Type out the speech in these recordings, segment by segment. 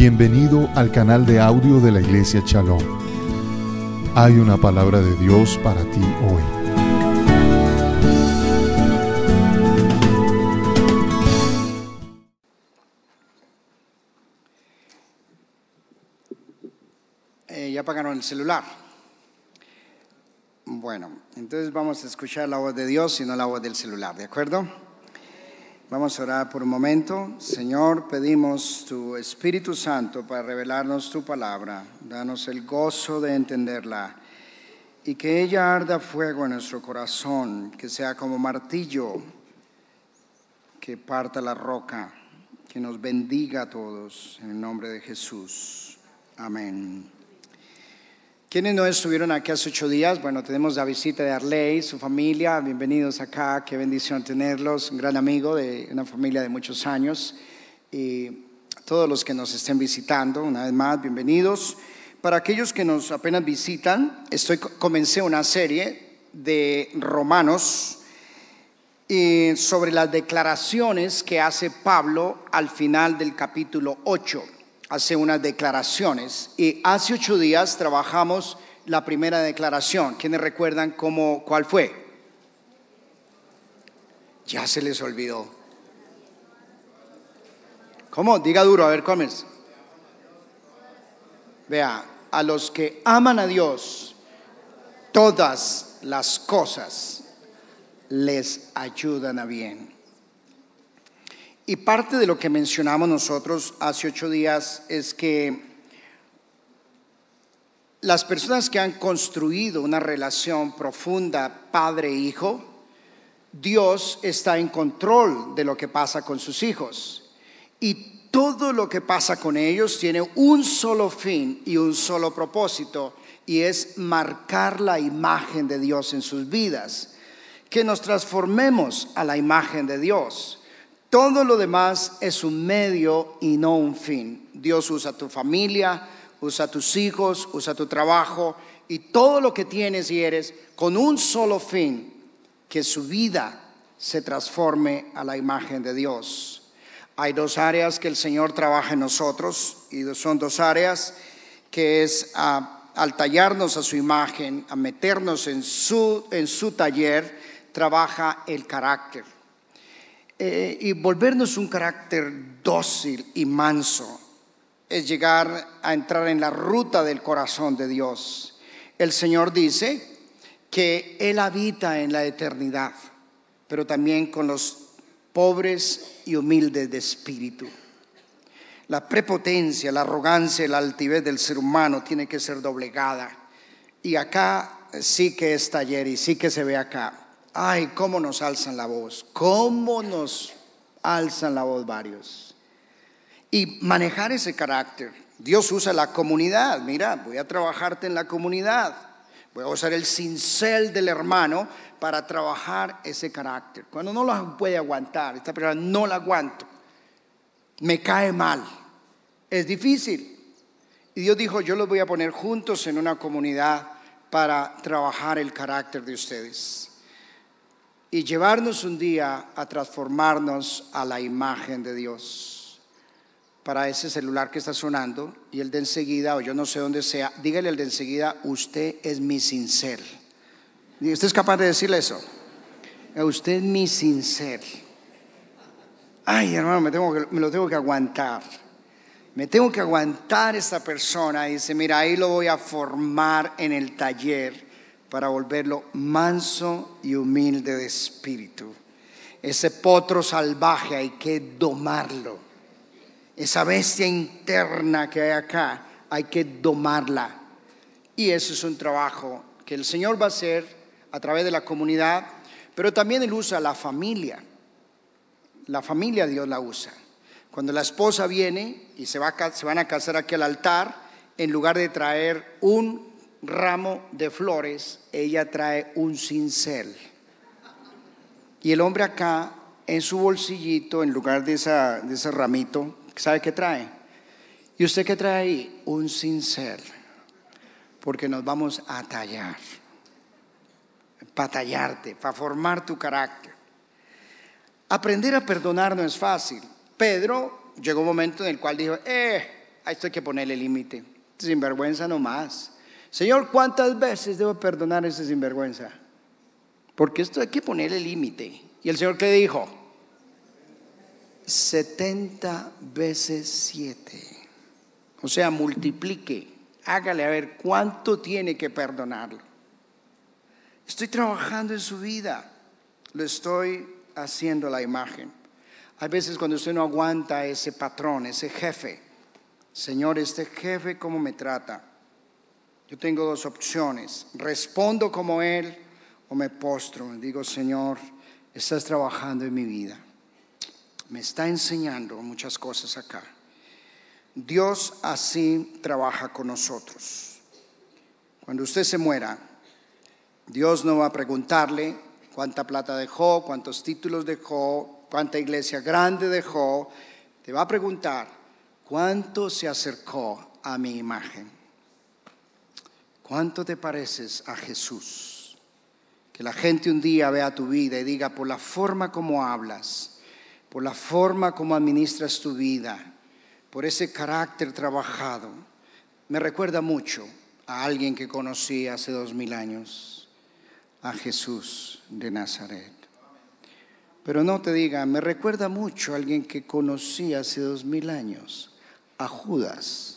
Bienvenido al canal de audio de la Iglesia Shalom. Hay una palabra de Dios para ti hoy. ¿Ya apagaron el celular? Bueno, entonces vamos a escuchar la voz de Dios y no la voz del celular, ¿de acuerdo? Vamos a orar por un momento. Señor, pedimos tu Espíritu Santo para revelarnos tu palabra. Danos el gozo de entenderla y que ella arda fuego en nuestro corazón, que sea como martillo que parta la roca, que nos bendiga a todos en el nombre de Jesús. Amén. ¿Quiénes no estuvieron aquí hace 8 días? Bueno, tenemos la visita de Arley, su familia. Bienvenidos acá, qué bendición tenerlos. Un gran amigo de una familia de muchos años. Y todos los que nos estén visitando, una vez más, bienvenidos. Para aquellos que nos apenas visitan, comencé una serie de Romanos sobre las declaraciones que hace Pablo al final del capítulo 8. Hace unas declaraciones y hace 8 días trabajamos la primera declaración. ¿Quiénes recuerdan cuál fue? Ya se les olvidó. ¿Cómo? Diga duro, a ver, ¿cómo es? Vea, a los que aman a Dios, todas las cosas les ayudan a bien. Y parte de lo que mencionamos nosotros hace 8 días es que las personas que han construido una relación profunda padre-hijo, Dios está en control de lo que pasa con sus hijos. Y todo lo que pasa con ellos tiene un solo fin y un solo propósito, y es marcar la imagen de Dios en sus vidas, que nos transformemos a la imagen de Dios. Todo lo demás es un medio y no un fin. Dios usa tu familia, usa tus hijos, usa tu trabajo y todo lo que tienes y eres con un solo fin: que su vida se transforme a la imagen de Dios. Hay 2 áreas que el Señor trabaja en nosotros, y son 2 áreas que es al tallarnos a su imagen, a meternos en su taller, trabaja el carácter. Y volvernos un carácter dócil y manso es llegar a entrar en la ruta del corazón de Dios. El Señor dice que Él habita en la eternidad, pero también con los pobres y humildes de espíritu. La prepotencia, la arrogancia y la altivez del ser humano tiene que ser doblegada. Y acá sí que es taller y sí que se ve acá. Ay, cómo nos alzan la voz, varios. Y manejar ese carácter. Dios usa la comunidad. Mira, voy a trabajarte en la comunidad. Voy a usar el cincel del hermano para trabajar ese carácter. Cuando no lo puede aguantar, esta persona no la aguanto, me cae mal, es difícil. Y Dios dijo: yo los voy a poner juntos en una comunidad para trabajar el carácter de ustedes y llevarnos un día a transformarnos a la imagen de Dios. Para ese celular que está sonando y el de enseguida, o yo no sé dónde sea, dígale al de enseguida: usted es mi cincel. ¿Usted es capaz de decirle eso? Usted es mi cincel. Ay, hermano, me lo tengo que aguantar. Me tengo que aguantar esta persona. Y dice: mira, ahí lo voy a formar en el taller para volverlo manso y humilde de espíritu. Ese potro salvaje hay que domarlo. Esa bestia interna que hay acá hay que domarla. Y eso es un trabajo que el Señor va a hacer a través de la comunidad, pero también Él usa la familia. La familia Dios la usa. Cuando la esposa viene y se van a casar aquí al altar, en lugar de traer un ramo de flores, ella trae un cincel. Y el hombre acá, en su bolsillito, en lugar de ese ramito, ¿sabe qué trae? ¿Y usted qué trae ahí? Un cincel. Porque nos vamos a tallar. Para tallarte, para formar tu carácter. Aprender a perdonar no es fácil. Pedro llegó un momento en el cual dijo: A esto hay que ponerle límite. Sinvergüenza nomás. Señor, ¿cuántas veces debo perdonar a ese sinvergüenza? Porque esto hay que ponerle límite. ¿Y el Señor qué dijo? 70 veces 7. O sea, multiplique. Hágale a ver cuánto tiene que perdonarlo. Estoy trabajando en su vida. Lo estoy haciendo a la imagen. Hay veces cuando usted no aguanta ese patrón, ese jefe. Señor, este jefe, ¿cómo me trata? Yo tengo dos opciones. Respondo como él o me postro. Digo, Señor, estás trabajando en mi vida. Me está enseñando muchas cosas acá. Dios así trabaja con nosotros. Cuando usted se muera, Dios no va a preguntarle cuánta plata dejó, cuántos títulos dejó, cuánta iglesia grande dejó. Te va a preguntar cuánto se acercó a mi imagen. ¿Cuánto te pareces a Jesús? Que la gente un día vea tu vida y diga, por la forma como hablas, por la forma como administras tu vida, por ese carácter trabajado, me recuerda mucho a alguien que conocí hace 2000 años, a Jesús de Nazaret. Pero no te diga, me recuerda mucho a alguien que conocí hace 2000 años, a Judas.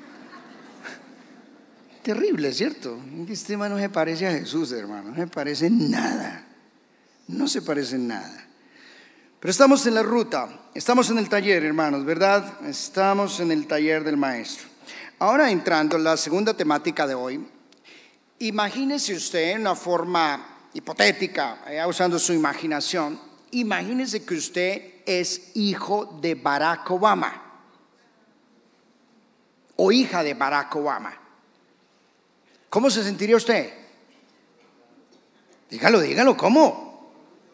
Terrible, ¿cierto? Este hermano no se parece a Jesús, hermano, no se parece en nada, no se parece en nada. Pero estamos en la ruta, estamos en el taller, hermanos, ¿verdad? Estamos en el taller del maestro. Ahora entrando en la segunda temática de hoy, imagínese usted en una forma hipotética, usando su imaginación, imagínese que usted es hijo de Barack Obama o hija de Barack Obama. ¿Cómo se sentiría usted? Dígalo, ¿cómo?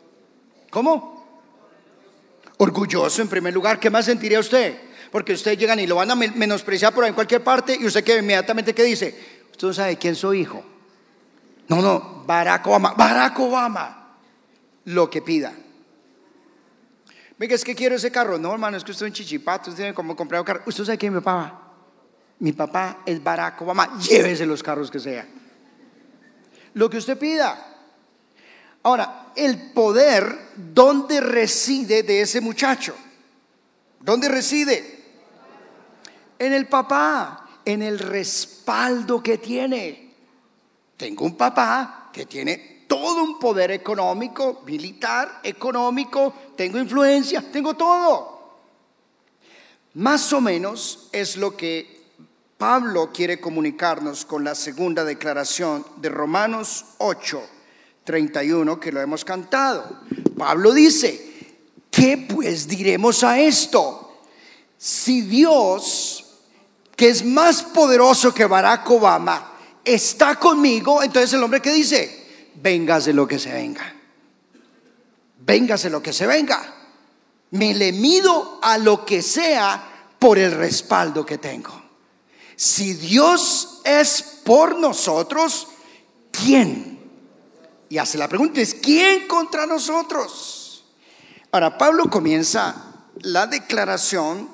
Orgulloso en primer lugar. ¿Qué más sentiría usted? Porque usted llegan y lo van a menospreciar por ahí en cualquier parte y usted que inmediatamente ¿qué dice? Usted no sabe quién soy hijo. No, Barack Obama. Lo que pida. Venga, es que quiero ese carro. No, hermano, es que usted es un chichipato, usted tiene como comprar un carro. ¿Usted sabe quién es mi papá? Mi papá es Barack Obama. Llévese los carros que sea. Lo que usted pida. Ahora, el poder, ¿dónde reside de ese muchacho? ¿Dónde reside? En el papá, en el respaldo que tiene. Tengo un papá que tiene todo un poder económico, militar, económico, tengo influencia, tengo todo. Más o menos es lo que Pablo quiere comunicarnos con la segunda declaración de Romanos 8:31 que lo hemos cantado. Pablo dice, ¿qué pues diremos a esto? Si Dios, que es más poderoso que Barack Obama, está conmigo, entonces el hombre que dice, véngase lo que se venga. Véngase lo que se venga. Me le mido a lo que sea por el respaldo que tengo. Si Dios es por nosotros, ¿quién? Y hace la pregunta, es ¿quién contra nosotros? Ahora, Pablo comienza la declaración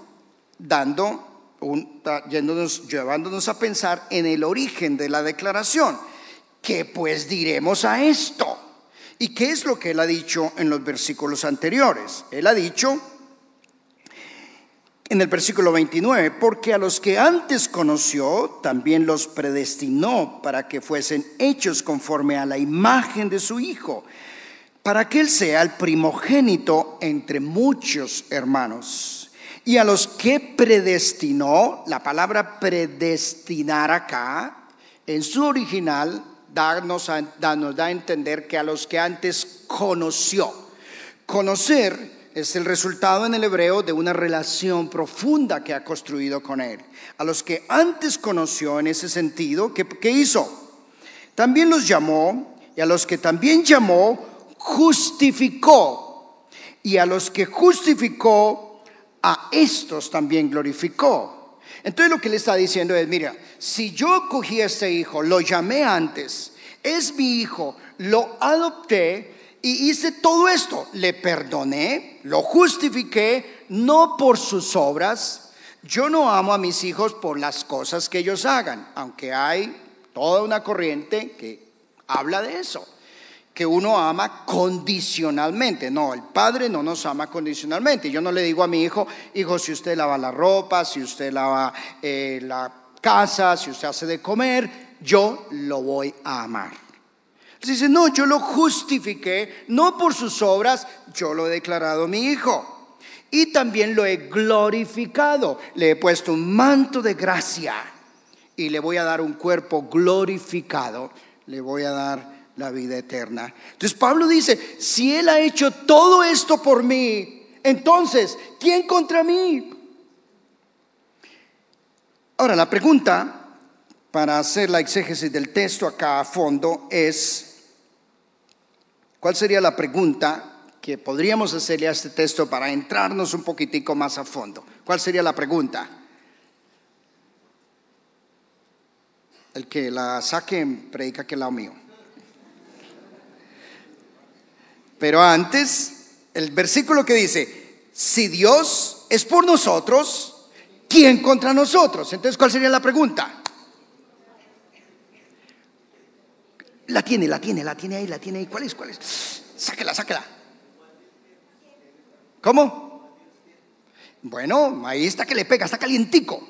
llevándonos a pensar en el origen de la declaración. ¿Qué pues diremos a esto? ¿Y qué es lo que él ha dicho en los versículos anteriores? Él ha dicho en el versículo 29, porque a los que antes conoció, también los predestinó para que fuesen hechos conforme a la imagen de su Hijo, para que Él sea el primogénito entre muchos hermanos. Y a los que predestinó, la palabra predestinar acá, en su original, nos da a entender que a los que antes conoció. Conocer es el resultado en el hebreo de una relación profunda que ha construido con Él. A los que antes conoció en ese sentido, ¿qué hizo? También los llamó, y a los que también llamó, justificó. Y a los que justificó, a estos también glorificó. Entonces lo que le está diciendo es, mira, si yo cogí a este hijo, lo llamé antes, es mi hijo, lo adopté, y hice todo esto, le perdoné, lo justifiqué, no por sus obras, Yo no amo a mis hijos por las cosas que ellos hagan, aunque hay toda una corriente que habla de eso, que uno ama condicionalmente. No, el Padre no nos ama condicionalmente. Yo no le digo a mi hijo, hijo, si usted lava la ropa, si usted lava la casa, si usted hace de comer, yo lo voy a amar. Dice, no, yo lo justifiqué, no por sus obras, yo lo he declarado mi hijo. Y también lo he glorificado, le he puesto un manto de gracia y le voy a dar un cuerpo glorificado, le voy a dar la vida eterna. Entonces Pablo dice, si Él ha hecho todo esto por mí, entonces, ¿quién contra mí? Ahora, la pregunta para hacer la exégesis del texto acá a fondo es, ¿cuál sería la pregunta que podríamos hacerle a este texto para entrarnos un poquitico más a fondo? ¿Cuál sería la pregunta? El que la saque predica que el lado mío. Pero antes, el versículo que dice, si Dios es por nosotros, ¿quién contra nosotros? Entonces, ¿cuál sería la pregunta? La tiene ahí. ¿Cuál es? Sáquela. ¿Cómo? Bueno, ahí está que le pega, está calientico.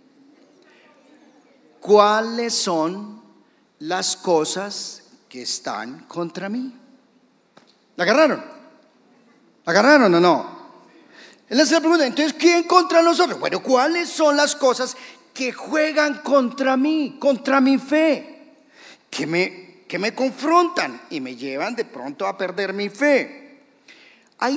¿Cuáles son las cosas que están contra mí? ¿La agarraron o no? Él hace la pregunta, entonces, ¿quién contra nosotros? Bueno, ¿cuáles son las cosas que juegan contra mí, contra mi fe? Que me confrontan y me llevan de pronto a perder mi fe. Hay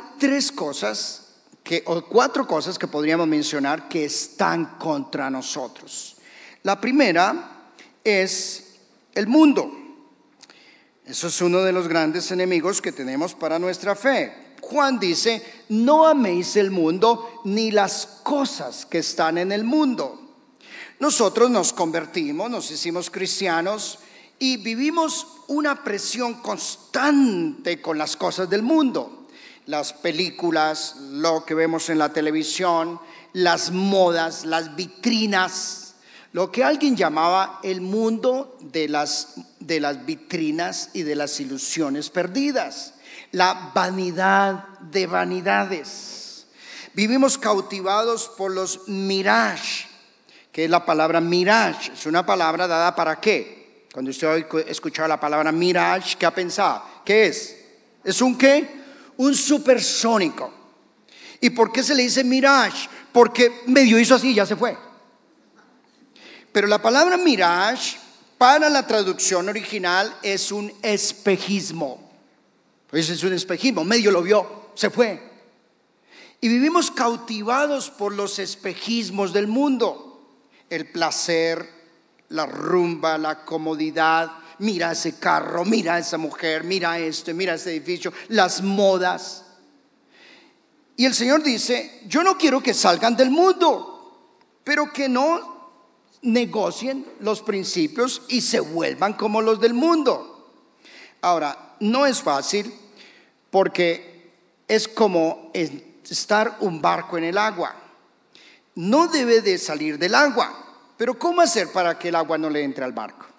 cuatro cosas que podríamos mencionar que están contra nosotros. La primera es el mundo. Eso es uno de los grandes enemigos que tenemos para nuestra fe. Juan dice, no améis el mundo ni las cosas que están en el mundo. Nosotros nos convertimos, nos hicimos cristianos y vivimos una presión constante con las cosas del mundo. Las películas, lo que vemos en la televisión, las modas, las vitrinas, lo que alguien llamaba el mundo de las vitrinas y de las ilusiones perdidas, la vanidad de vanidades. Vivimos cautivados por los mirage, que es la palabra mirage, es una palabra dada para qué. Cuando usted ha escuchado la palabra mirage, ¿qué ha pensado? ¿Qué es? ¿Es un qué? Un supersónico. ¿Y por qué se le dice mirage? Porque medio hizo así y ya se fue. Pero la palabra mirage para la traducción original es un espejismo. Pues es un espejismo, medio lo vio, se fue. Y vivimos cautivados por los espejismos del mundo. El placer, la rumba, la comodidad. Mira ese carro, mira esa mujer, mira esto, mira ese edificio, las modas. Y el Señor dice, yo no quiero que salgan del mundo, pero que no negocien los principios y se vuelvan como los del mundo. Ahora, no es fácil porque es como estar un barco en el agua. No debe de salir del agua, pero ¿cómo hacer para que el agua no le entre al barco?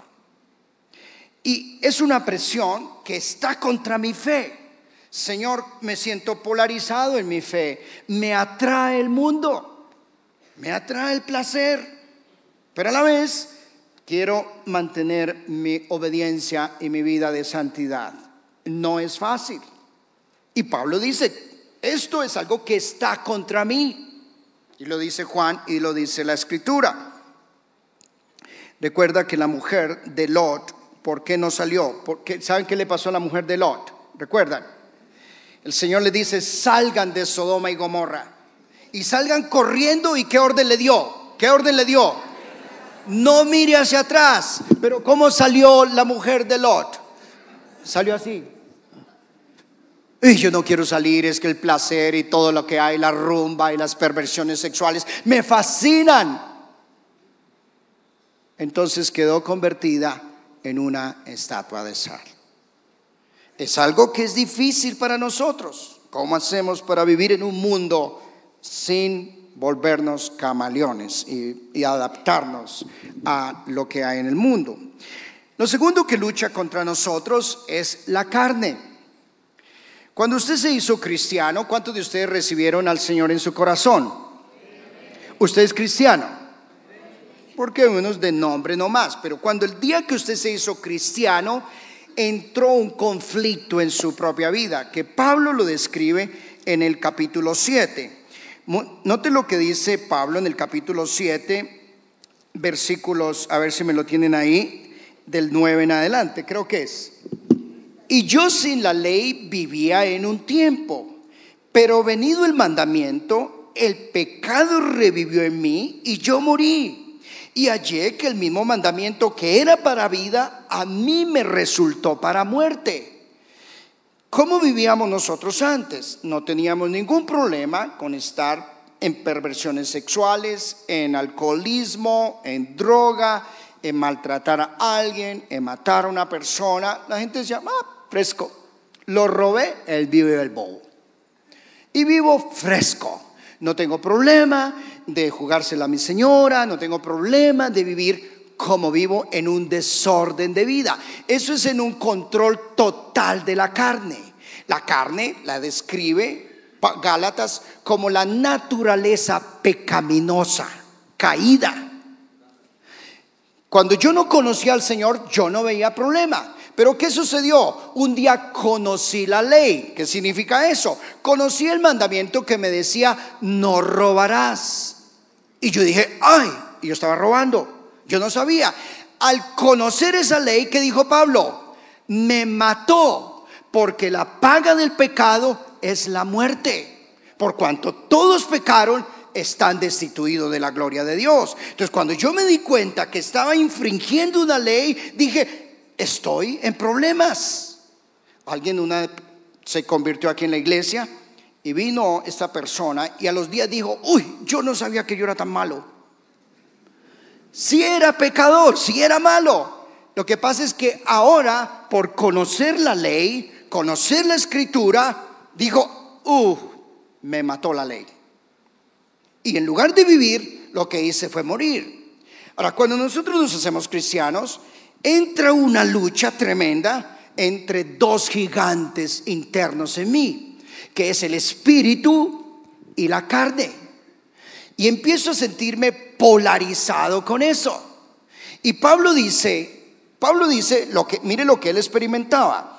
Y es una presión que está contra mi fe. Señor, me siento polarizado en mi fe. Me atrae el mundo, me atrae el placer, pero a la vez quiero mantener mi obediencia y mi vida de santidad. No es fácil. Y Pablo dice, esto es algo que está contra mí. Y lo dice Juan y lo dice la Escritura. Recuerda que la mujer de Lot, ¿por qué no salió? Porque, ¿saben qué le pasó a la mujer de Lot? ¿Recuerdan? El Señor le dice, salgan de Sodoma y Gomorra. Y salgan corriendo. ¿Y qué orden le dio? ¿Qué orden le dio? No mire hacia atrás. Pero ¿cómo salió la mujer de Lot? Salió así. Y yo no quiero salir, es que el placer y todo lo que hay, la rumba y las perversiones sexuales me fascinan. Entonces quedó convertida en una estatua de sal. Es algo que es difícil para nosotros. ¿Cómo hacemos para vivir en un mundo sin volvernos camaleones y adaptarnos a lo que hay en el mundo. Lo segundo que lucha contra nosotros es la carne. Cuando usted se hizo cristiano, ¿cuántos de ustedes recibieron al Señor en su corazón? ¿Usted es cristiano? Porque unos de nombre nomás, pero cuando el día que usted se hizo cristiano, entró un conflicto en su propia vida, que Pablo lo describe en el capítulo 7. Note lo que dice Pablo en el capítulo 7, versículos, a ver si me lo tienen ahí, del 9 en adelante, creo que es. Y yo sin la ley vivía en un tiempo, pero venido el mandamiento, el pecado revivió en mí y yo morí. Y hallé que el mismo mandamiento que era para vida, a mí me resultó para muerte. ¿Cómo vivíamos nosotros antes? No teníamos ningún problema con estar en perversiones sexuales, en alcoholismo, en droga, en maltratar a alguien, en matar a una persona. La gente decía, fresco, lo robé, él vive el bobo. Y vivo fresco, no tengo problema de jugársela a mi señora, no tengo problema de vivir como vivo en un desorden de vida. Eso es en un control total de la carne. La carne la describe Gálatas como la naturaleza pecaminosa, caída. Cuando yo no conocía al Señor, yo no veía problema. Pero ¿qué sucedió? Un día conocí la ley. ¿Qué significa eso? Conocí el mandamiento que me decía, no robarás. Y yo dije, y yo estaba robando. Yo no sabía. Al conocer esa ley, ¿qué dijo Pablo? Me mató, porque la paga del pecado es la muerte. Por cuanto todos pecaron, están destituidos de la gloria de Dios. Entonces, cuando yo me di cuenta que estaba infringiendo una ley, dije, estoy en problemas. Alguien se convirtió aquí en la iglesia y vino esta persona y a los días dijo, yo no sabía que yo era tan malo. Sí era pecador, sí era malo. Lo que pasa es que ahora, por conocer la ley, conocer la escritura, dijo, me mató la ley. Y en lugar de vivir, lo que hice fue morir. Ahora, cuando nosotros nos hacemos cristianos, entra una lucha tremenda entre dos gigantes internos en mí, que es el espíritu y la carne. Y empiezo a sentirme polarizado con eso. Y Pablo dice mire lo que él experimentaba.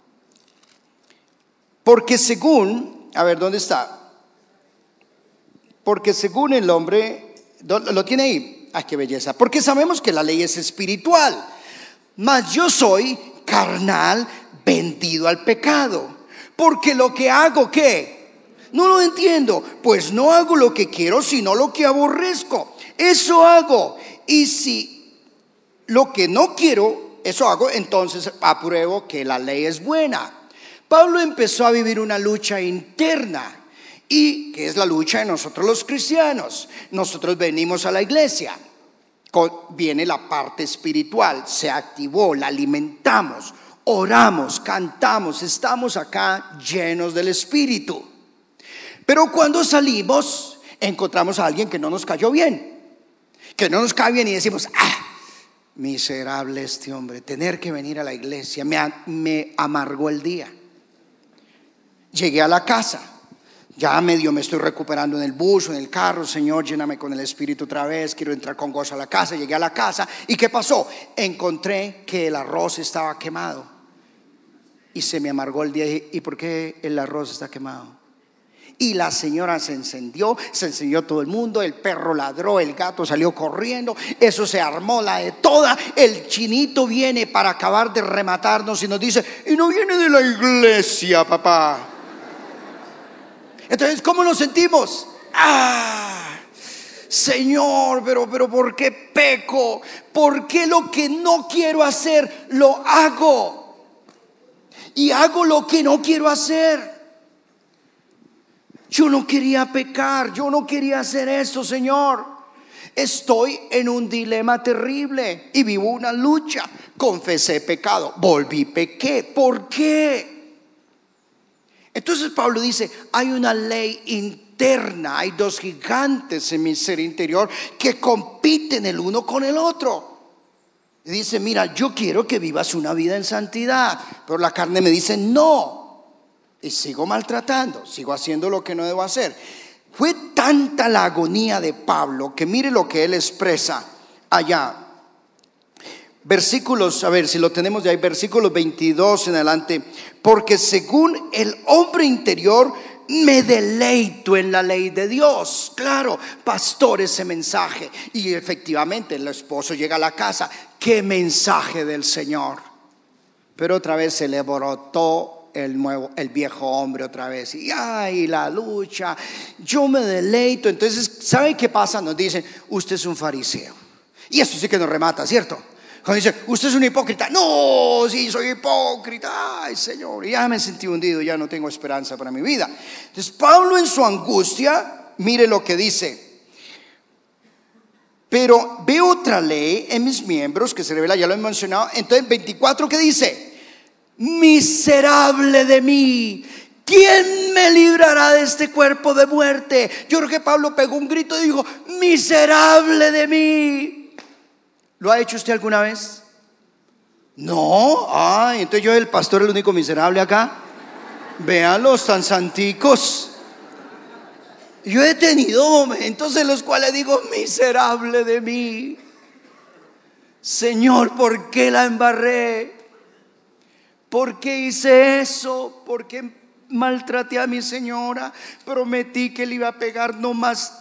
Porque según, ¿dónde está? Porque según el hombre, ¿lo tiene ahí? Qué belleza. Porque sabemos que la ley es espiritual, mas yo soy carnal, vendido al pecado. Porque lo que hago, ¿qué? No lo entiendo. Pues no hago lo que quiero, sino lo que aborrezco. Eso hago. Y si lo que no quiero, eso hago, entonces apruebo que la ley es buena. Pablo empezó a vivir una lucha interna. Y que es la lucha de nosotros los cristianos. Nosotros venimos a la iglesia, viene la parte espiritual, se activó, la alimentamos, oramos, cantamos, estamos acá llenos del Espíritu. Pero cuando salimos, encontramos a alguien que no nos cayó bien, que no nos cae bien y decimos, miserable este hombre, tener que venir a la iglesia, me amargó el día. Llegué a la casa, ya medio me estoy recuperando en el bus o en el carro. Señor, lléname con el Espíritu otra vez, quiero entrar con gozo a la casa. Llegué a la casa y ¿qué pasó? Encontré que el arroz estaba quemado y se me amargó el día. ¿Y por qué el arroz está quemado? Y la señora se encendió todo el mundo, el perro ladró, el gato salió corriendo, eso se armó la de toda. El chinito viene para acabar de rematarnos y nos dice, y no viene de la iglesia, papá. Entonces, ¿cómo nos sentimos? Señor, pero ¿por qué peco? ¿Por qué lo que no quiero hacer lo hago? Y hago lo que no quiero hacer. Yo no quería pecar, yo no quería hacer esto, Señor. Estoy en un dilema terrible y vivo una lucha. Confesé pecado, volví, pequé. ¿Por qué? Entonces Pablo dice, hay una ley interna, hay dos gigantes en mi ser interior que compiten el uno con el otro. Y dice, mira, yo quiero que vivas una vida en santidad, pero la carne me dice no, y sigo maltratando, sigo haciendo lo que no debo hacer. Fue tanta la agonía de Pablo que mire lo que él expresa allá. Versículos, a ver si lo tenemos de ahí, versículos 22 en adelante. Porque según el hombre interior me deleito en la ley de Dios. Claro, pastor, ese mensaje. Y efectivamente el esposo llega a la casa, qué mensaje del Señor. Pero otra vez se le brotó el viejo hombre otra vez. Y ay, la lucha, yo me deleito. Entonces, ¿sabe qué pasa? Nos dicen, usted es un fariseo. Y eso sí que nos remata, ¿cierto? Cuando dice, usted es un hipócrita. No, sí, soy hipócrita. Ay, Señor, ya me sentí hundido, ya no tengo esperanza para mi vida. Entonces Pablo en su angustia, mire lo que dice. Pero veo otra ley en mis miembros que se revela, ya lo he mencionado. Entonces 24, ¿qué dice? Miserable de mí, ¿quién me librará de este cuerpo de muerte? Yo creo que Pablo pegó un grito y dijo, miserable de mí. ¿Lo ha hecho usted alguna vez? No. Ay, entonces yo el pastor el único miserable acá. Véanlos tan santicos. Yo he tenido momentos en los cuales digo, miserable de mí, Señor, ¿por qué la embarré? ¿Por qué hice eso? ¿Por qué maltraté a mi señora? Prometí que le iba a pegar no más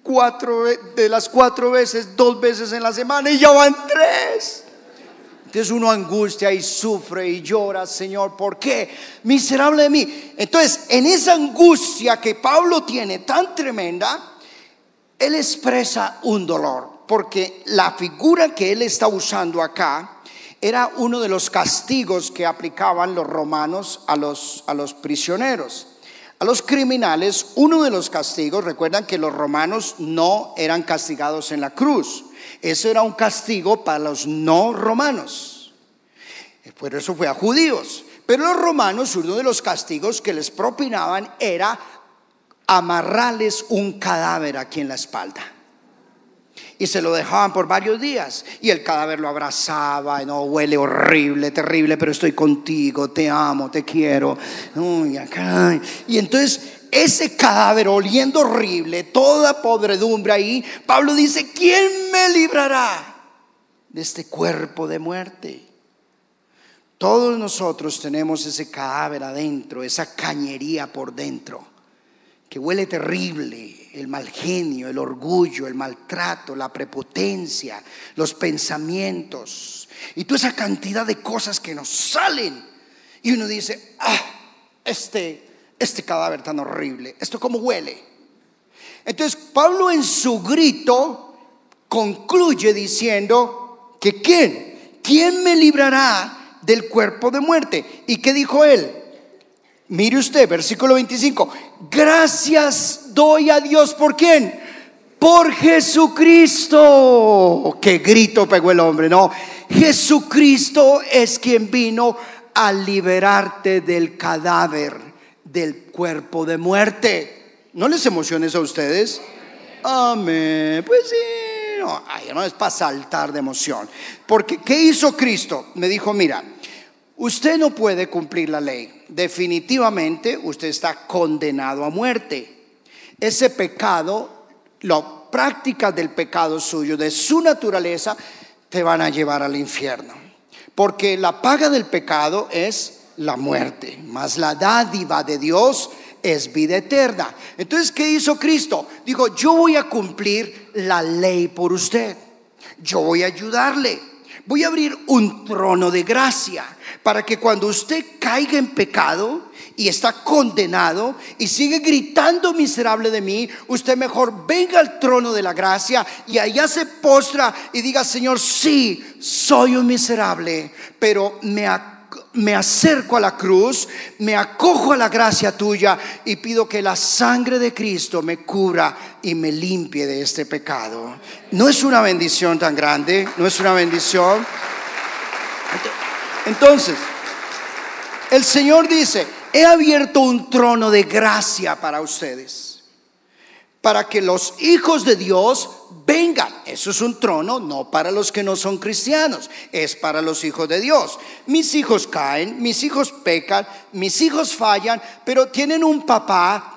de las 4 veces, 2 veces en la semana, y ya van 3. Entonces uno angustia y sufre y llora, Señor, ¿por qué? Miserable de mí. Entonces en esa angustia que Pablo tiene tan tremenda, él expresa un dolor, porque la figura que él está usando acá era uno de los castigos que aplicaban los romanos a los prisioneros. A los criminales, uno de los castigos, recuerdan que los romanos no eran castigados en la cruz. Eso era un castigo para los no romanos. Por eso fue a judíos. Pero los romanos, uno de los castigos que les propinaban era amarrarles un cadáver aquí en la espalda. Y se lo dejaban por varios días. Y el cadáver lo abrazaba. No, huele horrible, terrible, pero estoy contigo, te amo, te quiero. Uy, acá. Y entonces ese cadáver oliendo horrible, toda podredumbre ahí, Pablo dice, ¿quién me librará de este cuerpo de muerte? Todos nosotros tenemos ese cadáver adentro, esa cañería por dentro, que huele terrible. El mal genio, el orgullo, el maltrato, la prepotencia, los pensamientos y toda esa cantidad de cosas que nos salen. Y uno dice, este cadáver tan horrible, ¿esto cómo huele? Entonces Pablo en su grito concluye diciendo que ¿quién me librará del cuerpo de muerte? ¿Y qué dijo él? Mire usted, versículo 25. Gracias doy a Dios, ¿por quién? Por Jesucristo. Qué grito pegó el hombre, no. Jesucristo es quien vino a liberarte del cadáver, del cuerpo de muerte. ¿No les emociona eso a ustedes? Amén. Pues sí. No es para saltar de emoción. Porque ¿qué hizo Cristo? Me dijo, mira, usted no puede cumplir la ley. Definitivamente usted está condenado a muerte. Ese pecado, las prácticas del pecado suyo, de su naturaleza, te van a llevar al infierno. Porque la paga del pecado es la muerte, mas la dádiva de Dios es vida eterna. Entonces, ¿qué hizo Cristo? Dijo, yo voy a cumplir la ley por usted. Yo voy a ayudarle. Voy a abrir un trono de gracia para que cuando usted caiga en pecado y está condenado y sigue gritando miserable de mí, usted mejor venga al trono de la gracia y allá se postra y diga, Señor, sí, soy un miserable, pero me acerco a la cruz, me acojo a la gracia tuya y pido que la sangre de Cristo me cubra y me limpie de este pecado. ¿No es una bendición tan grande? ¿No es una bendición? Entonces, el Señor dice, he abierto un trono de gracia para ustedes. para que los hijos de Dios vengan. Eso es un trono no para los que no son cristianos, es para los hijos de Dios. Mis hijos caen, mis hijos pecan, mis hijos fallan, pero tienen un papá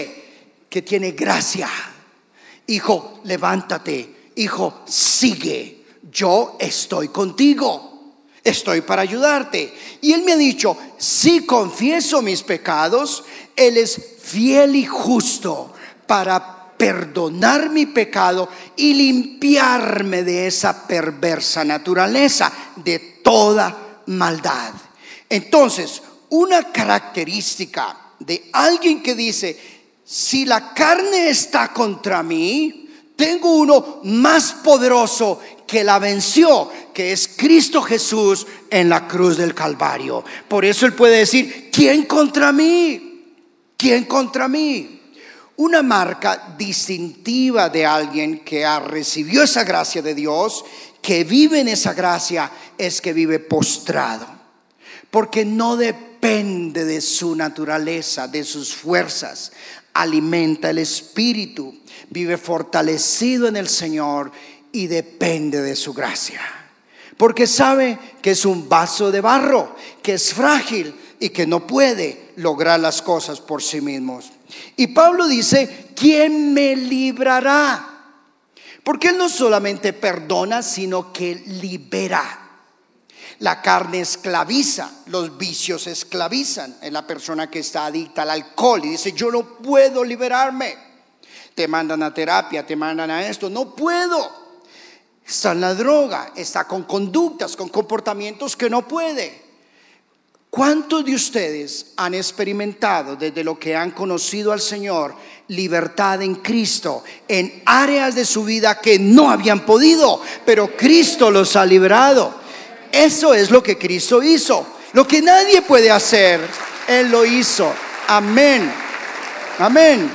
que tiene gracia. Hijo, levántate. Hijo, sigue. Yo estoy contigo. Estoy para ayudarte. Y Él me ha dicho, si confieso mis pecados, Él es fiel y justo para perdonar mi pecado y limpiarme de esa perversa naturaleza, de toda maldad. Entonces, una característica de alguien que dice, si la carne está contra mí, tengo uno más poderoso que la venció, que es Cristo Jesús en la cruz del Calvario. Por eso Él puede decir, ¿quién contra mí? ¿Quién contra mí? Una marca distintiva de alguien que ha recibido esa gracia de Dios, que vive en esa gracia, es que vive postrado, porque no depende de su naturaleza, de sus fuerzas. Alimenta el espíritu, vive fortalecido en el Señor y depende de su gracia, porque sabe que es un vaso de barro, que es frágil y que no puede lograr las cosas por sí mismos. Y Pablo dice, ¿quién me librará? Porque Él no solamente perdona, sino que libera. La carne esclaviza, los vicios esclavizan en la persona que está adicta al alcohol y dice, yo no puedo liberarme. Te mandan a terapia, te mandan a esto, no puedo. Está en la droga, está con conductas, con comportamientos que no puede. ¿Cuántos de ustedes han experimentado desde lo que han conocido al Señor libertad en Cristo en áreas de su vida que no habían podido, pero Cristo los ha librado? Eso es lo que Cristo hizo. Lo que nadie puede hacer, Él lo hizo. Amén. Amén.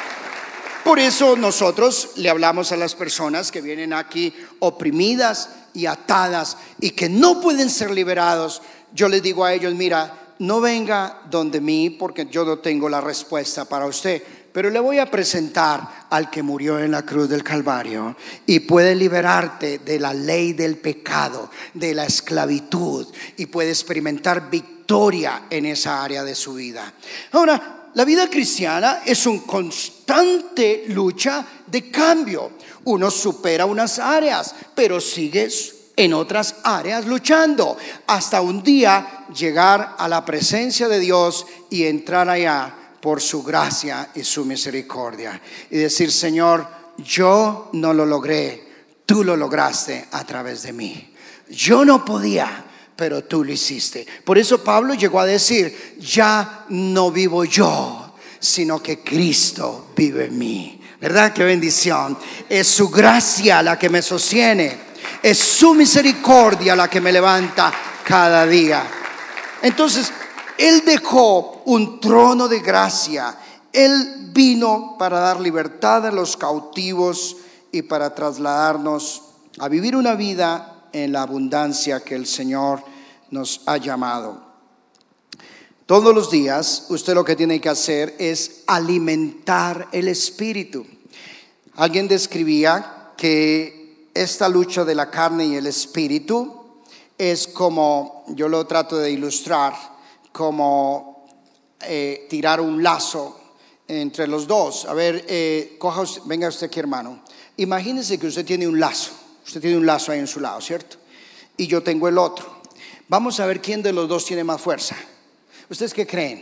Por eso nosotros le hablamos a las personas que vienen aquí oprimidas y atadas y que no pueden ser liberados. Yo les digo a ellos, mira, no venga donde mí porque yo no tengo la respuesta para usted, pero le voy a presentar al que murió en la cruz del Calvario y puede liberarte de la ley del pecado, de la esclavitud, y puede experimentar victoria en esa área de su vida. Ahora, la vida cristiana es una constante lucha de cambio. Uno supera unas áreas, pero sigue en otras áreas luchando, hasta un día llegar a la presencia de Dios y entrar allá por su gracia y su misericordia y decir, Señor, yo no lo logré, tú lo lograste a través de mí. Yo no podía, pero tú lo hiciste. Por eso Pablo llegó a decir, ya no vivo yo, sino que Cristo vive en mí. ¿Verdad? Qué bendición. Es su gracia la que me sostiene. Es su misericordia la que me levanta cada día. Entonces, Él dejó un trono de gracia. Él vino para dar libertad a los cautivos y para trasladarnos a vivir una vida en la abundancia que el Señor nos ha llamado. Todos los días usted lo que tiene que hacer es alimentar el espíritu. Alguien describía que esta lucha de la carne y el espíritu es como, yo lo trato de ilustrar, como tirar un lazo entre los dos. A ver, venga usted aquí, hermano. Imagínese que usted tiene un lazo. Usted tiene un lazo ahí en su lado, ¿cierto? Y yo tengo el otro. Vamos a ver quién de los dos tiene más fuerza. ¿Ustedes qué creen?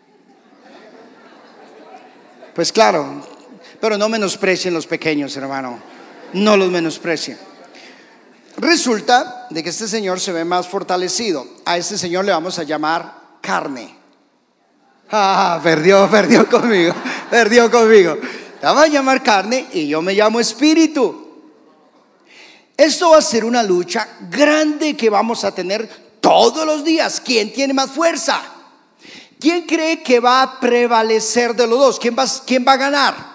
Pues claro, pero no menosprecien los pequeños, hermano. No los menosprecien. Resulta de que este señor se ve más fortalecido. A este señor le vamos a llamar carne. Perdió conmigo. Le vamos a llamar carne y yo me llamo espíritu. Esto va a ser una lucha grande que vamos a tener todos los días. ¿Quién tiene más fuerza? ¿Quién cree que va a prevalecer de los dos? ¿Quién va a ganar?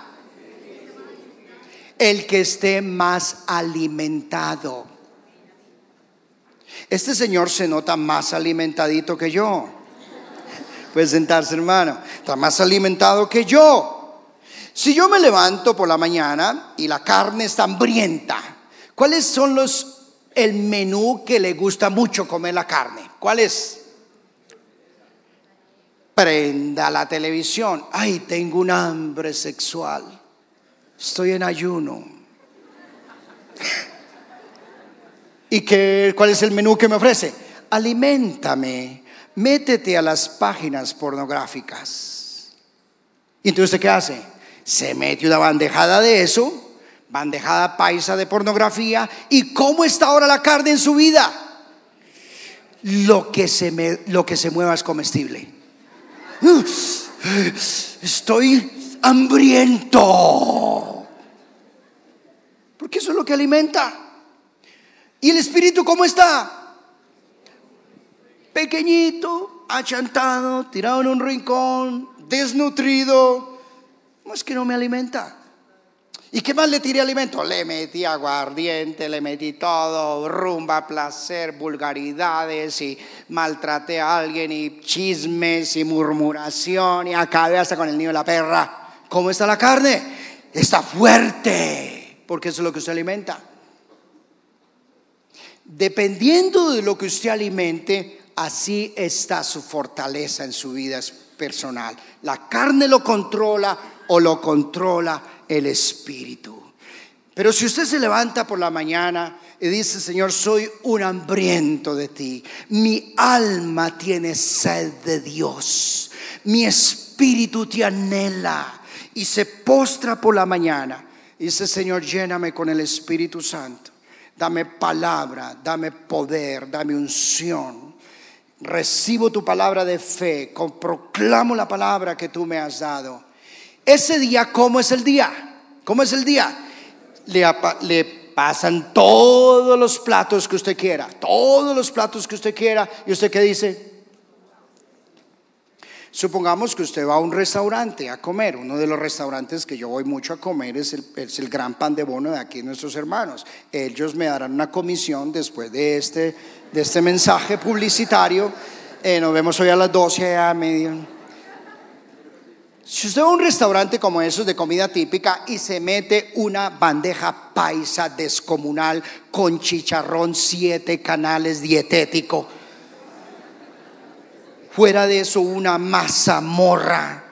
El que esté más alimentado. Este señor se nota más alimentadito que yo. Puede sentarse, hermano. Está más alimentado que yo. Si yo me levanto por la mañana y la carne está hambrienta, ¿cuáles son el menú que le gusta mucho comer la carne? ¿Cuál es? Prenda la televisión. Ay, tengo un hambre sexual. Estoy en ayuno. ¿Y cuál es el menú que me ofrece? Aliméntame, métete a las páginas pornográficas. ¿Y entonces qué hace? Se mete una bandejada de eso, bandejada paisa de pornografía. ¿Y cómo está ahora la carne en su vida? Lo que se mueva es comestible. Estoy hambriento, porque eso es lo que alimenta. ¿Y el espíritu cómo está? Pequeñito, achantado, tirado en un rincón, desnutrido. ¿Cómo es que no me alimenta? ¿Y qué más le tiré alimento? Le metí aguardiente, le metí todo, rumba, placer, vulgaridades, y maltraté a alguien, y chismes, y murmuración, y acabé hasta con el niño de la perra. ¿Cómo está la carne? Está fuerte, porque eso es lo que usted alimenta. Dependiendo de lo que usted alimente, así está su fortaleza en su vida personal. La carne lo controla o lo controla el espíritu. Pero si usted se levanta por la mañana y dice: Señor, soy un hambriento de ti, mi alma tiene sed de Dios, mi espíritu te anhela, y se postra por la mañana y dice: Señor, lléname con el Espíritu Santo, dame palabra, dame poder, dame unción. Recibo tu palabra de fe, proclamo la palabra que tú me has dado. Ese día, ¿cómo es el día? ¿Cómo es el día? Le pasan todos los platos que usted quiera, todos los platos que usted quiera. ¿Y usted qué dice? Supongamos que usted va a un restaurante a comer. Uno de los restaurantes que yo voy mucho a comer es el Gran Pan de Bono de aquí, nuestros hermanos. Ellos me darán una comisión después de este mensaje publicitario. Nos vemos hoy a las 12 a medio. Si usted va a un restaurante como esos de comida típica y se mete una bandeja paisa descomunal con chicharrón 7 canales dietético, fuera de eso una mazamorra,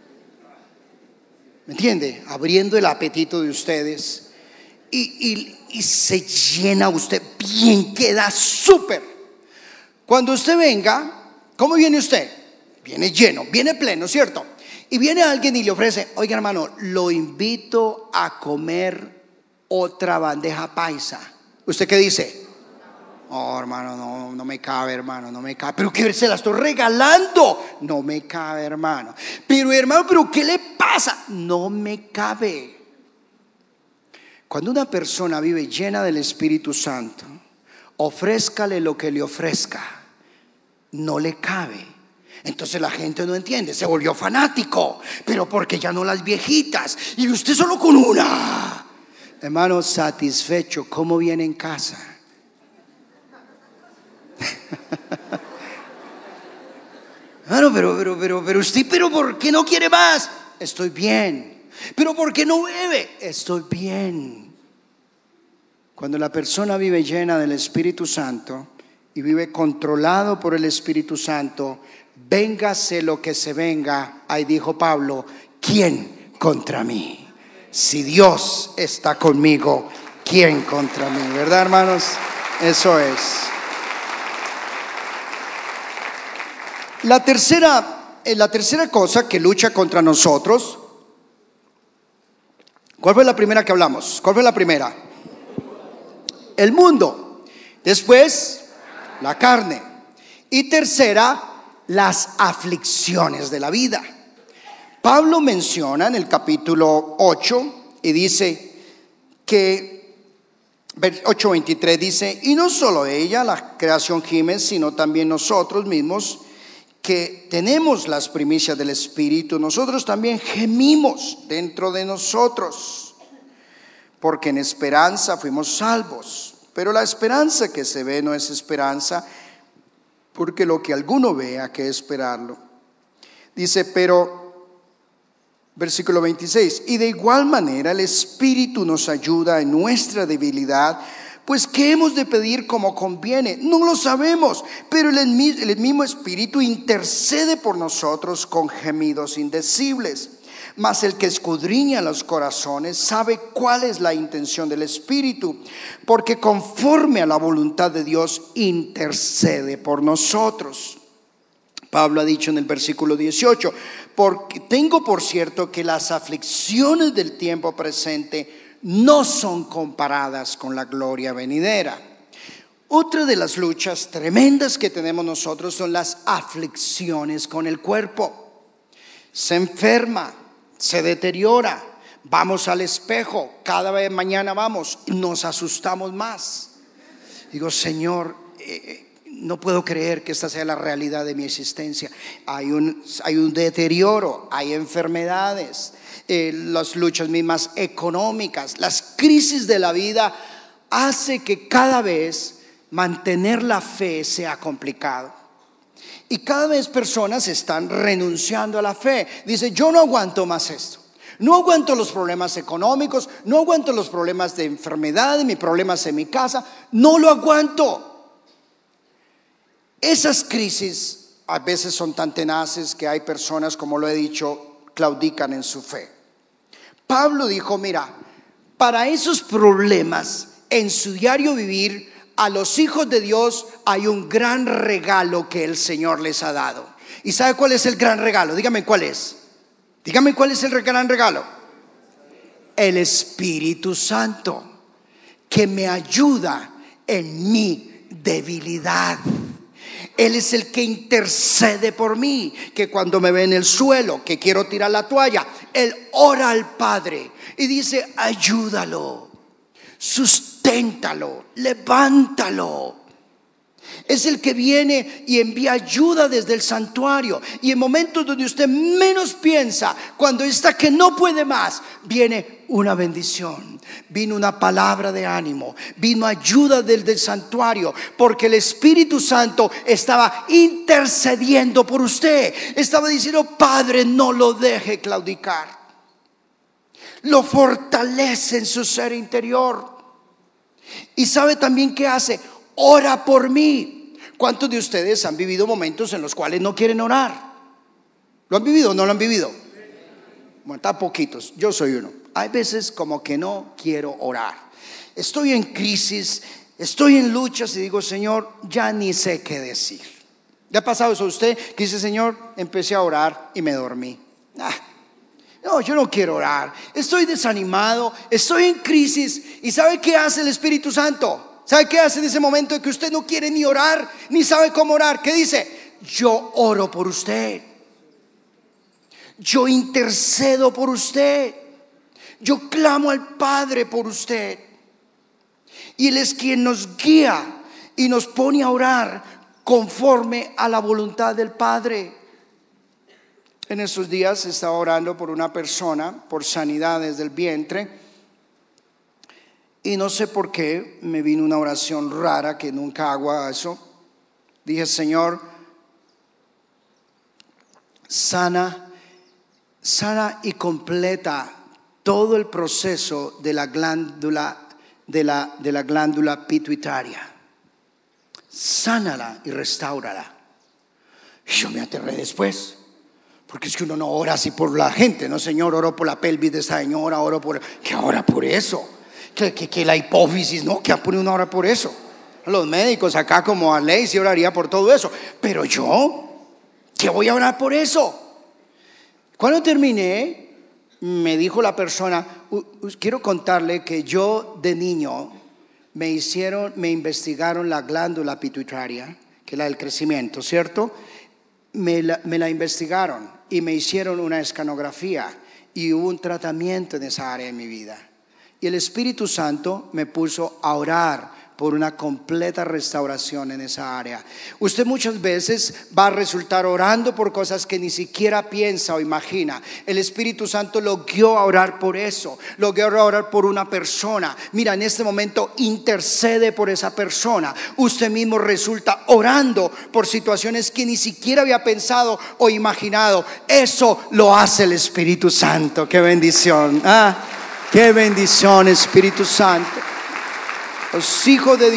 ¿me entiende? Abriendo el apetito de ustedes, y se llena usted bien, queda súper. Cuando usted venga, ¿cómo viene usted? Viene lleno, viene pleno, ¿cierto? Y viene alguien y le ofrece: oiga, hermano, lo invito a comer otra bandeja paisa. ¿Usted qué dice? Oh, hermano, no me cabe, hermano, no me cabe. Pero que se la estoy regalando. No me cabe, hermano. Pero hermano, ¿pero qué le pasa? No me cabe. Cuando una persona vive llena del Espíritu Santo, ofrézcale lo que le ofrezca, no le cabe. Entonces la gente no entiende, se volvió fanático. Pero porque ya no las viejitas, y usted solo con una. Hermano, satisfecho, ¿cómo viene en casa? Hermano, pero usted, ¿pero por qué no quiere más? Estoy bien. ¿Pero por qué no bebe? Estoy bien. Cuando la persona vive llena del Espíritu Santo y vive controlado por el Espíritu Santo, véngase lo que se venga, ahí dijo Pablo, ¿quién contra mí? Si Dios está conmigo, ¿quién contra mí? ¿Verdad, hermanos? Eso es. La tercera cosa que lucha contra nosotros. ¿Cuál fue la primera que hablamos? ¿Cuál fue la primera? El mundo. Después, la carne. Y tercera, las aflicciones de la vida. Pablo menciona en el capítulo 8 y dice que 8:23 dice: y no solo ella, la creación gime, sino también nosotros mismos, que tenemos las primicias del Espíritu, nosotros también gemimos dentro de nosotros, porque en esperanza fuimos salvos. Pero la esperanza que se ve no es esperanza, porque lo que alguno vea, que esperarlo. Dice: pero Versículo 26. Y de igual manera el Espíritu nos ayuda en nuestra debilidad, pues ¿qué hemos de pedir como conviene? No lo sabemos, pero el mismo Espíritu intercede por nosotros con gemidos indecibles. Mas el que escudriña los corazones sabe cuál es la intención del Espíritu, porque conforme a la voluntad de Dios intercede por nosotros. Pablo ha dicho en el versículo 18, porque tengo por cierto que las aflicciones del tiempo presente no son comparadas con la gloria venidera. Otra de las luchas tremendas que tenemos nosotros son las aflicciones con el cuerpo. Se enferma, se deteriora, vamos al espejo, cada vez mañana vamos, nos asustamos más. Digo, Señor, no puedo creer que esta sea la realidad de mi existencia. Hay un deterioro, hay enfermedades, las luchas mismas económicas, las crisis de la vida hace que cada vez mantener la fe sea complicado. Y cada vez personas están renunciando a la fe. Dice, yo no aguanto más esto. No aguanto los problemas económicos, no aguanto los problemas de enfermedad, mis problemas en mi casa, no lo aguanto. Esas crisis a veces son tan tenaces que hay personas, como lo he dicho, claudican en su fe. Pablo dijo, mira, para esos problemas en su diario vivir, a los hijos de Dios hay un gran regalo que el Señor les ha dado. ¿Y sabe cuál es el gran regalo? Dígame cuál es. Dígame cuál es el gran regalo. El Espíritu Santo, que me ayuda en mi debilidad. Él es el que intercede por mí, que cuando me ve en el suelo, que quiero tirar la toalla, Él ora al Padre y dice, ayúdalo, susténtalo, levántalo. Es el que viene y envía ayuda desde el santuario. Y en momentos donde usted menos piensa, cuando está que no puede más, viene una bendición, vino una palabra de ánimo, vino ayuda del santuario, porque el Espíritu Santo estaba intercediendo por usted. Estaba diciendo, Padre, no lo deje claudicar. Lo fortalece en su ser interior. Y sabe también qué hace, ora por mí. ¿Cuántos de ustedes han vivido momentos en los cuales no quieren orar? ¿Lo han vivido o no lo han vivido? Bueno, está poquitos, yo soy uno. Hay veces como que no quiero orar. Estoy en crisis, estoy en luchas y digo, Señor, ya ni sé qué decir. ¿Le ha pasado eso a usted? Que dice, Señor, empecé a orar y me dormí. No, yo no quiero orar, estoy desanimado, estoy en crisis. ¿Y sabe qué hace el Espíritu Santo? ¿Sabe qué hace en ese momento en que usted no quiere ni orar, ni sabe cómo orar? ¿Qué dice? Yo oro por usted, yo intercedo por usted, yo clamo al Padre por usted. Y Él es quien nos guía y nos pone a orar conforme a la voluntad del Padre. En estos días estaba orando por una persona, por sanidades del vientre. Y no sé por qué me vino una oración rara, que nunca hago eso. Dije, Señor, sana y completa todo el proceso de la glándula de la glándula pituitaria. Sánala y restáurala. Y yo me aterré después, porque es que uno no ora así por la gente, no, Señor, oro por la pelvis de esta señora, oro por, ¿qué ora por eso? Que la hipófisis, no, que pone una hora por eso. Los médicos acá como a ley sí oraría por todo eso, pero yo, ¿qué voy a orar por eso? Cuando terminé, me dijo la persona, quiero contarle que yo de niño me investigaron la glándula pituitaria, que es la del crecimiento, ¿cierto? Me la investigaron y me hicieron una escanografía y hubo un tratamiento en esa área de mi vida. Y el Espíritu Santo me puso a orar por una completa restauración en esa área. Usted muchas veces va a resultar orando por cosas que ni siquiera piensa o imagina. El Espíritu Santo lo guió a orar por eso, lo guió a orar por una persona. Mira, en este momento intercede por esa persona. Usted mismo resulta orando por situaciones que ni siquiera había pensado o imaginado. Eso lo hace el Espíritu Santo. ¡Qué bendición! ¡Qué bendición, Espíritu Santo! Los hijos de